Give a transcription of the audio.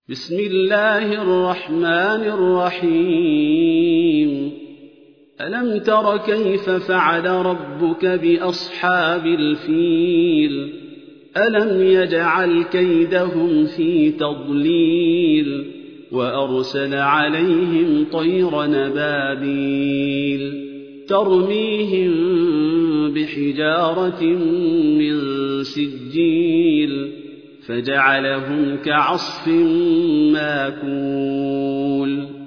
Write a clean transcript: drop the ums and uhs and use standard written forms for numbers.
بسم الله الرحمن الرحيم ألم تر كيف فعل ربك بأصحاب الفيل ألم يجعل كيدهم في تضليل وأرسل عليهم طير نبابيل ترميهم بحجارة من سجيل فجعلهم كعصف ماكول